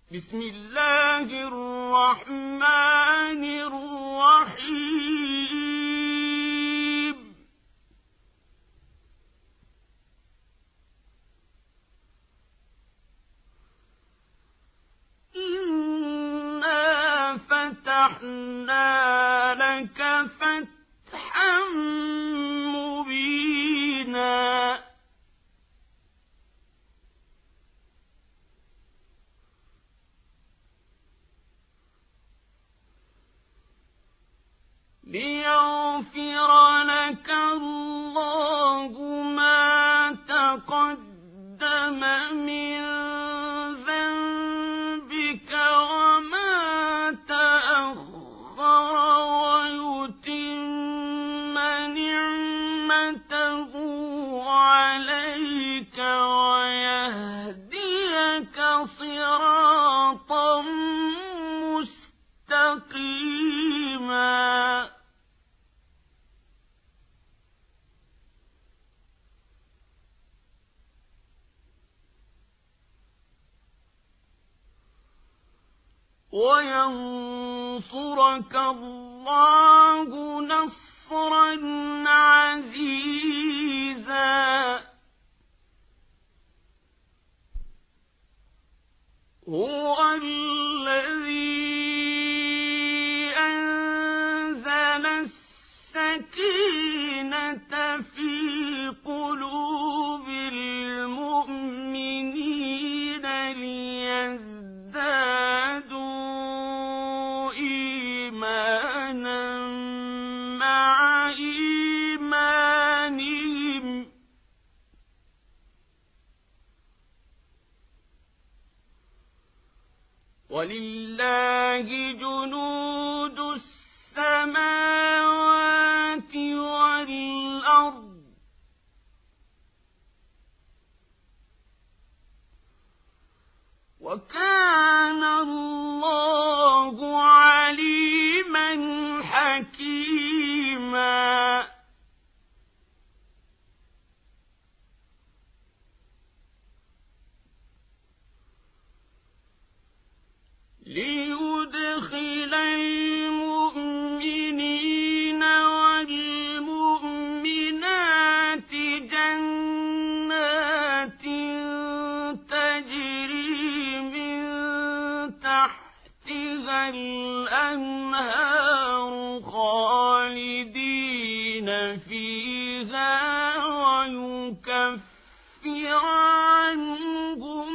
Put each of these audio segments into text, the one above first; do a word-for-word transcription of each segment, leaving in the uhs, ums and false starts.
بسم الله الرحمن الرحيم إنا فتحنا لك فتحا مبينا ليغفر لك الله ما تقدم من ذنبك وما تأخر ويتم نعمته عليك ويهديك صراطا مستقيما وينصرك الله نصرا عزيزا هو الذي أنزل السكينة في قلوب المؤمنين ليزدادوا إيمانا مع إيمانهم ولله جنود السماوات والأرض وكان الله عليما حكيما ليدخل المؤمنين والمؤمنات جنات تجري من تحتها الأنهار خالدين فيها ويكفر عنهم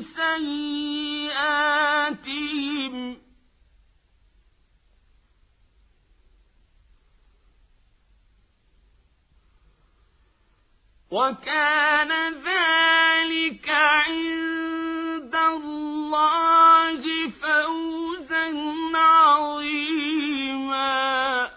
سيئاتهم وكان ذلك عند الله فوزا عظيما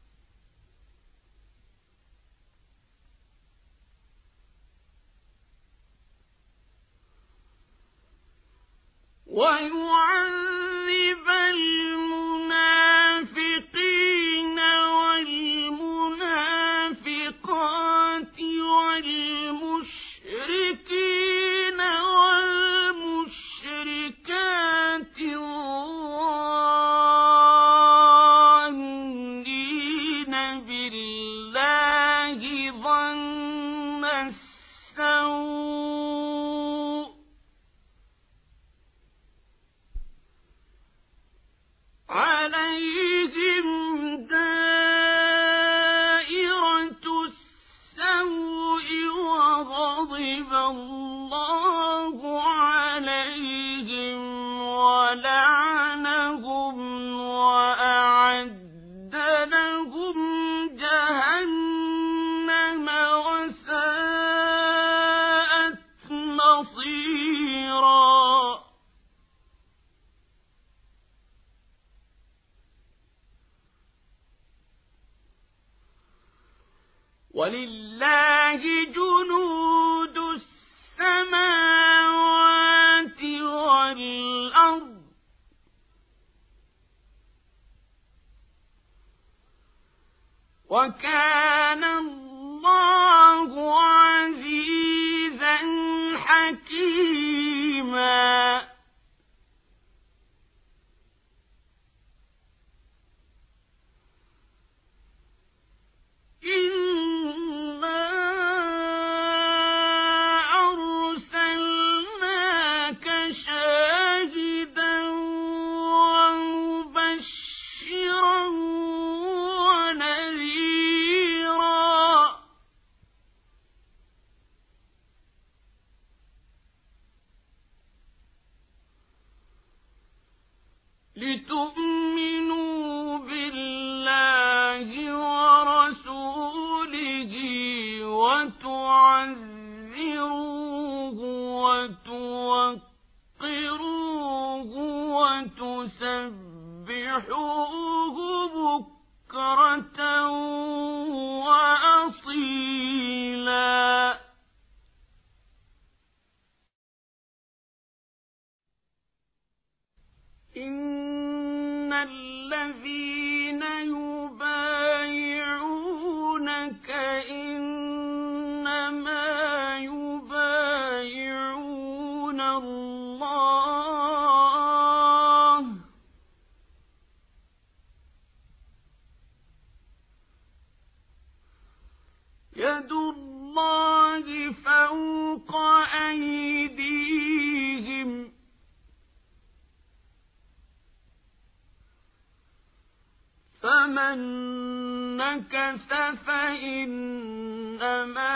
ويعذب المنافقين والمنافقات والمشركين والمشركات الظانين بالله ظن السوء عليهم دائرة السوء وغضب الله عليهم ولعنهم وأعد لهم جهنم وساءت مصيرا ولله جنود السماوات والأرض وكان الله عزيزا حكيما لتؤمنوا بالله ورسوله وتعزروه وتوقروه وتسبحوه بكرة وأصيلا. إن الذين يبايعونك إنما يبايعون الله يد الله فوق أيديهم فمن نكث فإنما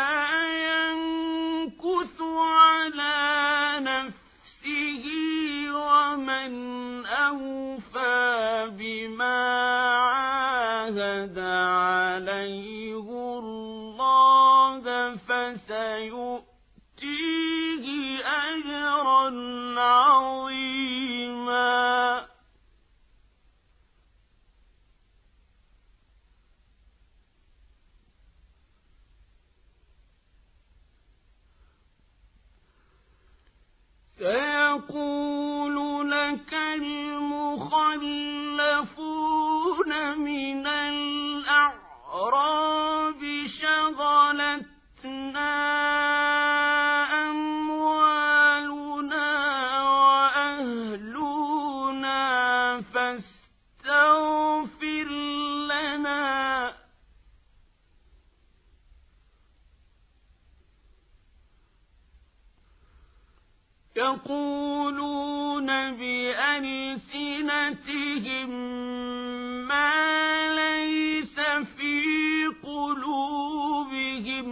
ينكث على نفسه ومن أوفى بما عاهد عليه الله فسيؤتيه أجرا عظيما. سيقول لك المخلفون من الأعراب شغلتنا أموالنا وأهلنا فاستغفر لنا يقولون بألسنتهم ما ليس في قلوبهم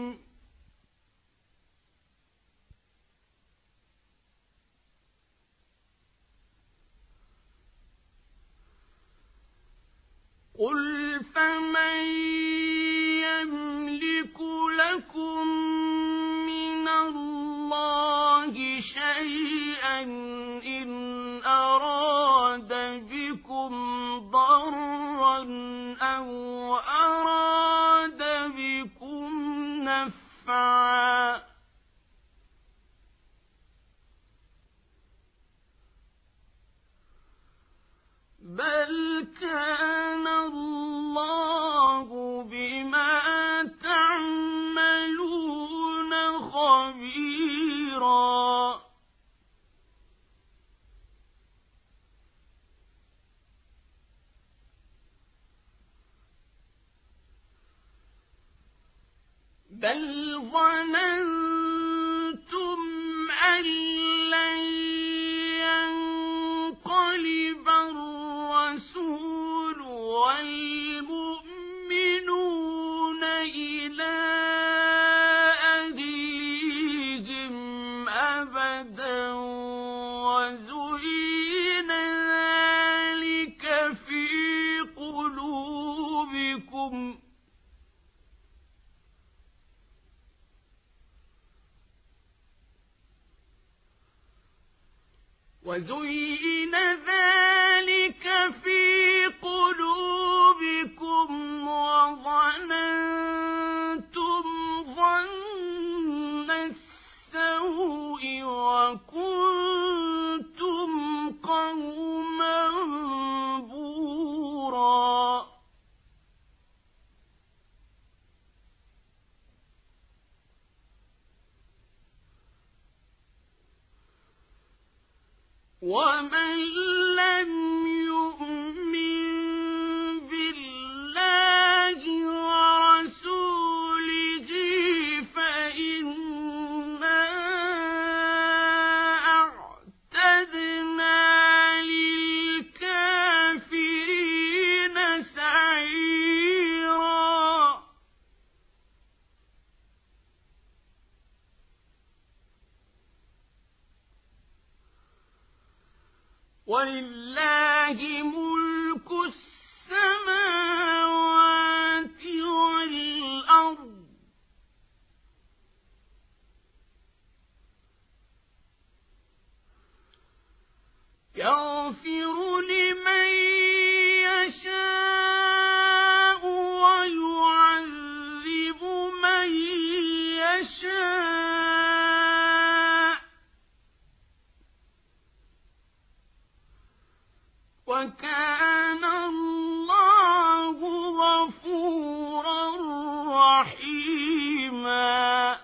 قل فمن يملك لكم من الله شيئا إن أراد بكم ضرا أو أراد بكم نفعا بل كان الله بما تعملون خبيرا. بل ظننتم أن لن ينقلب الرسول والمؤمنون إلى أهليهم أبدا وزين ذلك في قلوبكم وزين ذلك في قلوبكم وظننتم ظن السوء وكنتم قوما بورا. ومن لم يؤمن بالله ورسوله فإنا أعتدنا للكافرين سعيرا. ولله ملك السماوات والأرض يغفر لمن يشاء ويعذب من يشاء وكان الله غفورا رحيما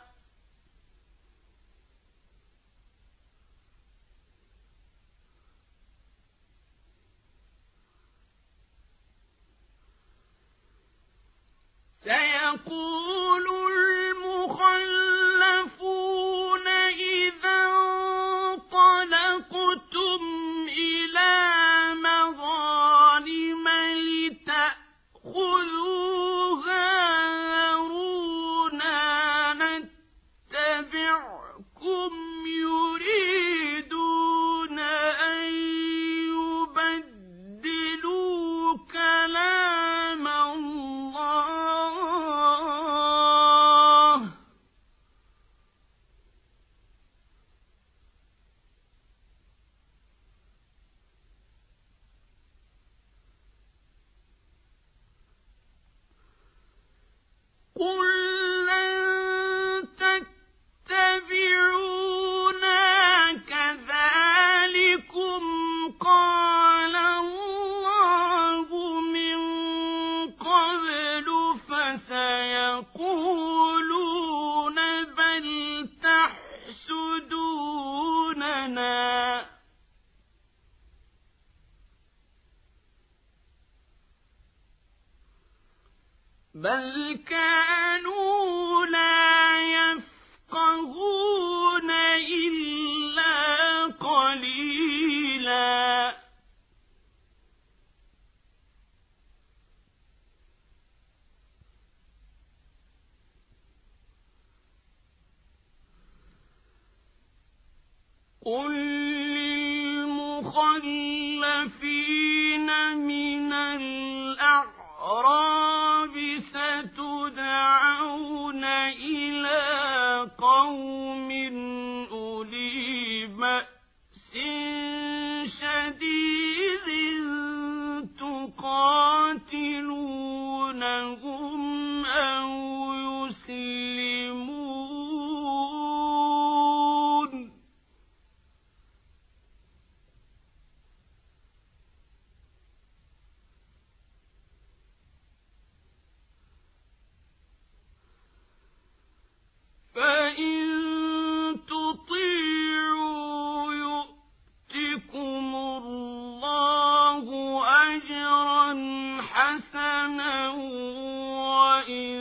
سيقول المخلفون إذا انطلقتم إلى مغانم لتأخذوها ذرونا نتبعكم يريدون أن يبدلوا كلام الله قل لن تتبعونا كذلكم قال الله من قبل فسيقولون بل تحسدوننا بل كانوا لا يفقهون إلا قليلا قل للمخلفين من الأعراب ستدعون إلى قوم أولي بأس شديد تقاتلونهم أو يسلمون فإن تطيعوا يؤتكم الله أجرا حسنا وإن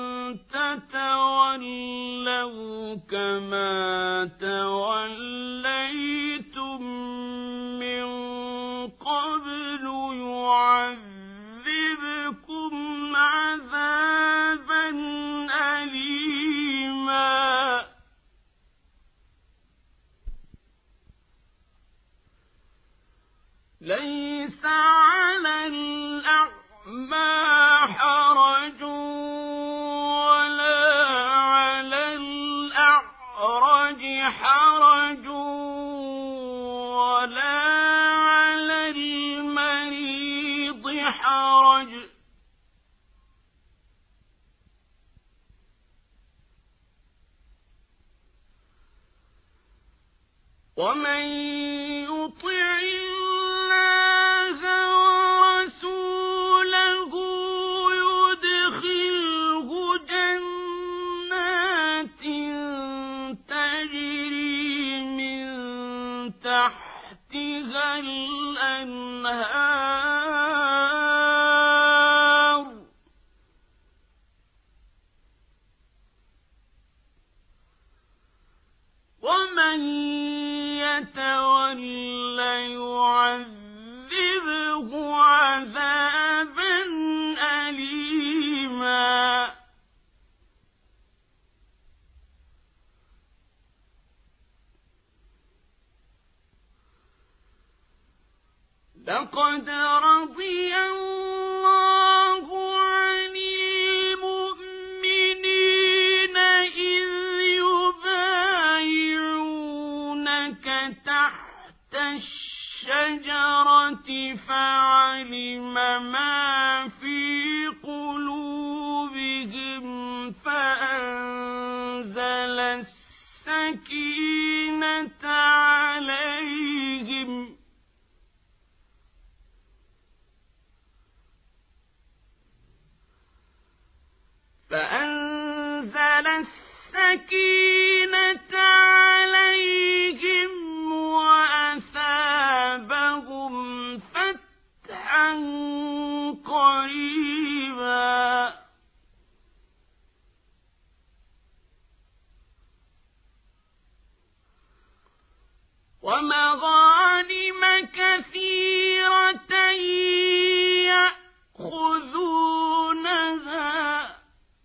تتولوا كما توليتم من قبل يعذبكم عذابا أليما ليس على الأعمى حرج ولا على الأعرج حرج ولا على المريض حرج ومن يطع الله ورسوله يدخله جنات تجري من تحتها الأنهار ومن يتولى يعذبه عذابا أليما لقد رضي الله عن المؤمنين إذ يبايعونك تحت الشجرة فعلم ما في قلوبهم فأنزل السكينة عليهم فأنزل السكينة عليهم وأثابهم فتحا قريبا ومغانم كثيرة يأخذونها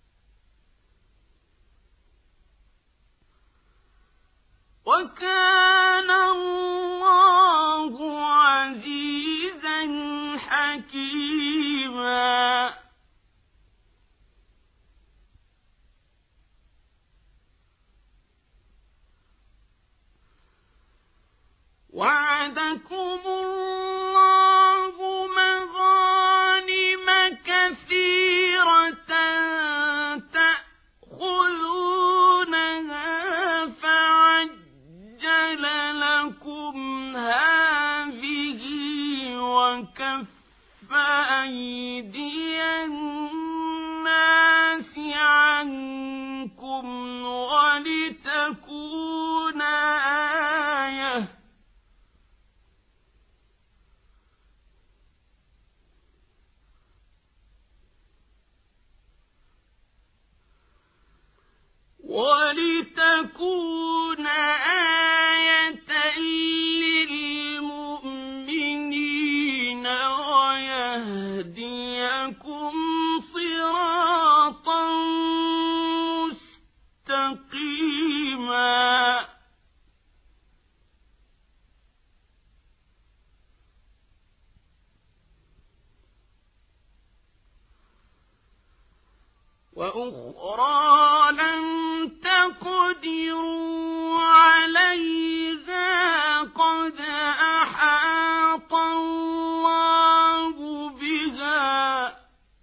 وكان الله عزيزا حكيما وعدكم الله مغانم كثيرة تأخذونها فعجل لكم هذه وكف أيدي الناس عنكم ولتكون آية ولتكون آية للمؤمنين ويهديكم صراطا مستقيما وأخرى لم تقدروا عليها قد أحاط الله بها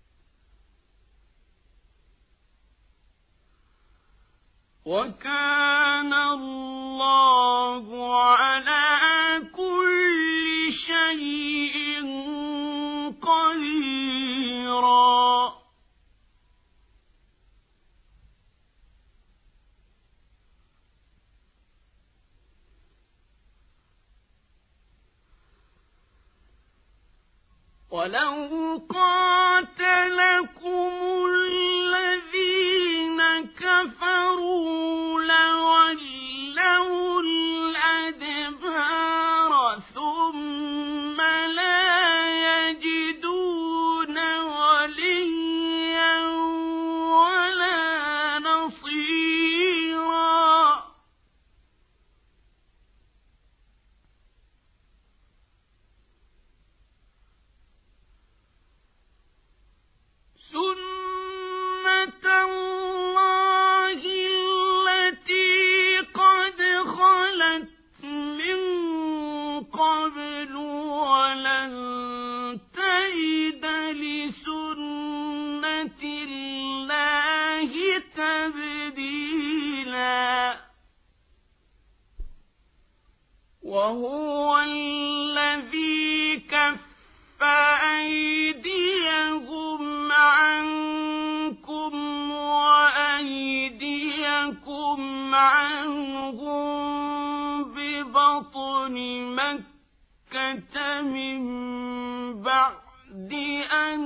وكان الله على كل شيء قديرا ولو قاتلكم الذين كفروا لولوا الأدبار ثم لا يجدون وليا ولا نصيرا سنة الله التي قد خلت من قبل ولن تجد لسنة الله تبديلا وهو الذي كف أيديهم عنكم وأيديكم عنهم ببطن مكة من بعد أن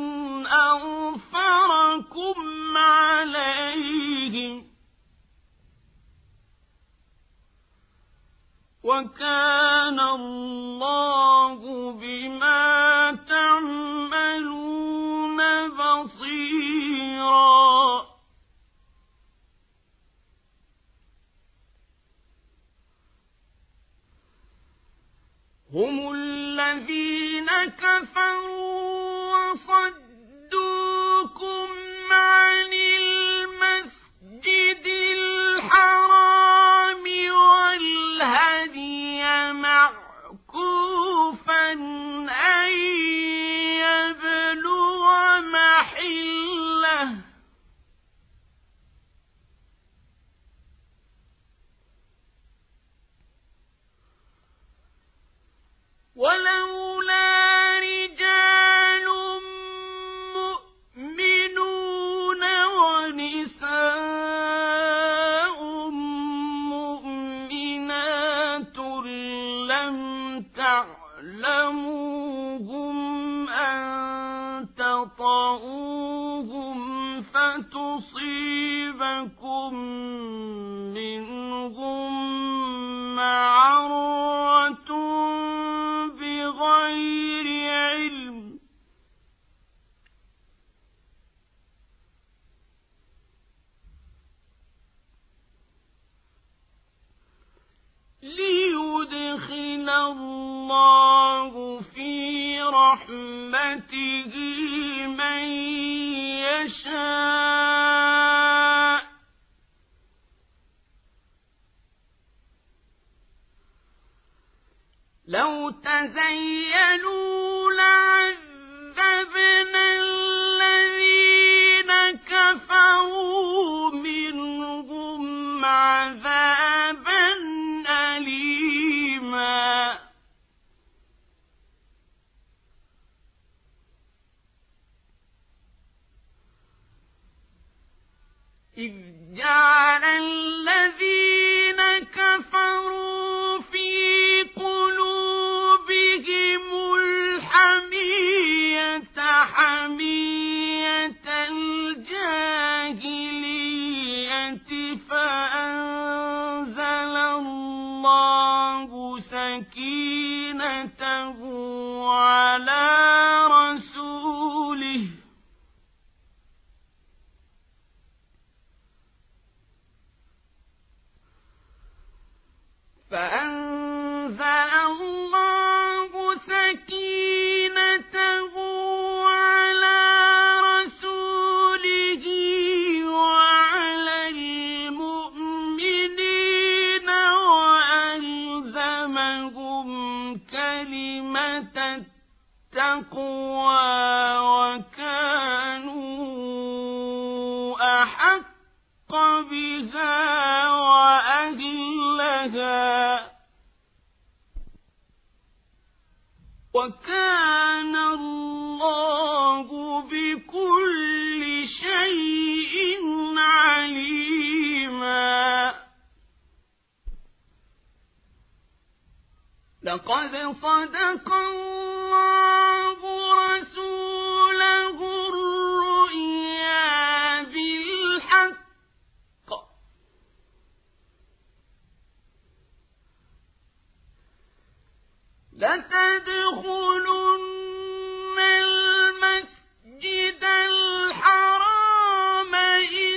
أظفركم عليهم وكان الله بما تعملون بصيرا هم الذين كفروا وصدوكم عن المسجد الحرام والهدي معكوفا أن يبلغ محله ولولا رجال مؤمنون ونساء مؤمنات لم تعلموهم أن تطؤوهم فتصيبكم منهم معرة بغير علم ليدخل الله في رحمته من يشاء لو تزيلوا لعذبنا الذين كفروا منهم عذابا أليما إذ جعل الذين كفروا في قلوبهم الحمية حمية الجاهلية فأنزل الله سكينته على رسوله فأنزل الله سكينته على رسوله وعلى المؤمنين وألزمهم كلمة التقوى وكانوا أحق بها وأهلها وكان الله بكل شيء عليما لقد صدق الله رسوله الرؤيا بالحق لتدخلن المسجد الحرام إن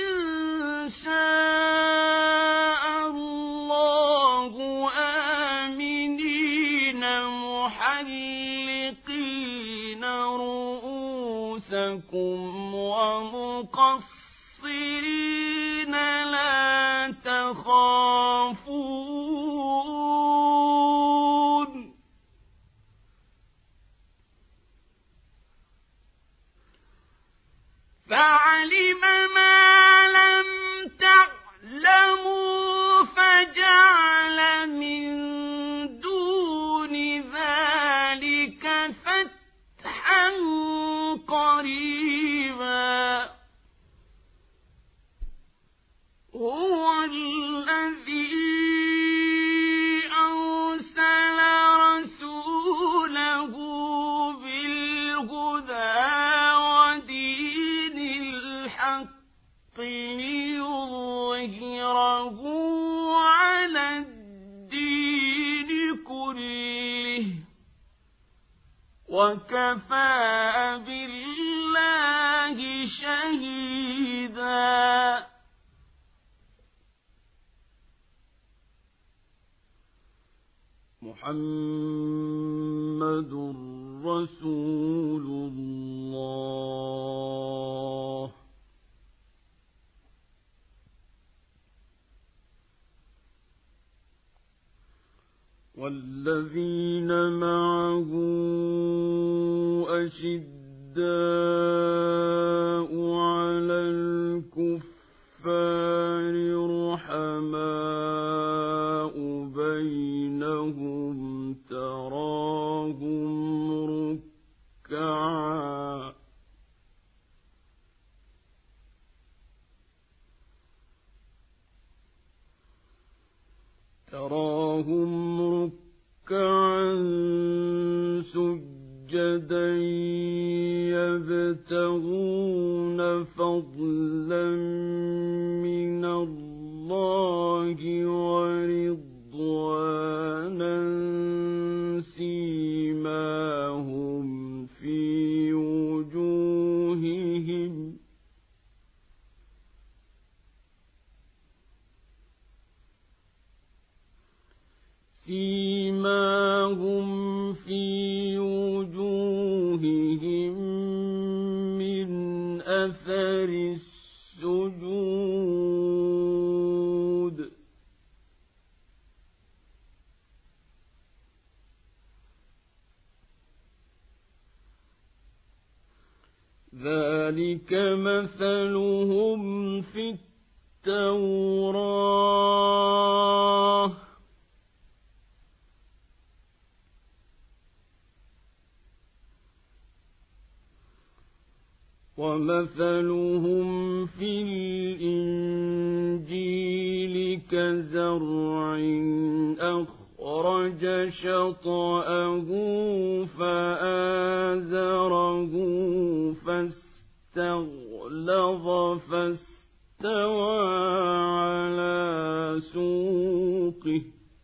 شاء الله آمنين محلقين رؤوسكم ومقصرين لا تخافون فعلم ما لم تعلموا فجعل من دون ذلك فتحا قريبا هو الذي أرسل رسوله بالهدى ودين الحق ليظهره على الدين كله وكفى بالله شهيدا محمد محمد رسول الله. والذين معه أشداء على الكفار رحماء بينهم تراهم ركعا تراهم ركعا سجدا يبتغون فضلا من الله ورضوانا سيماهم في وجوههم سيماهم في وجوههم من أثر السجود ذلك مثلهم في التوراة ومثلهم في الإنجيل كزرع أخرج شطأه فآزره فاستغلظ فاستوى على سوقه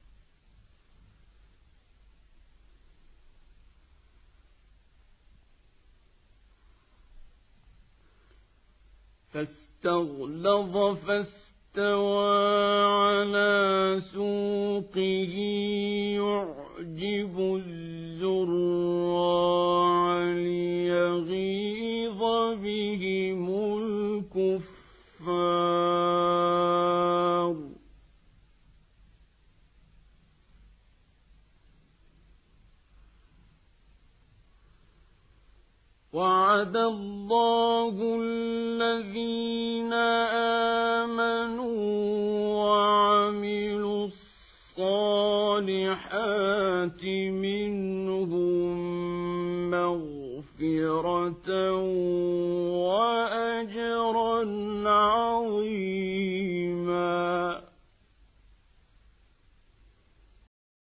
فاستغلظ فاستوى على سوقه يعجب الزراع ليغيظ بهم الكفار وعد الله الذين آمنوا وعملوا الصالحات منهم مغفرة وأجرا عظيما.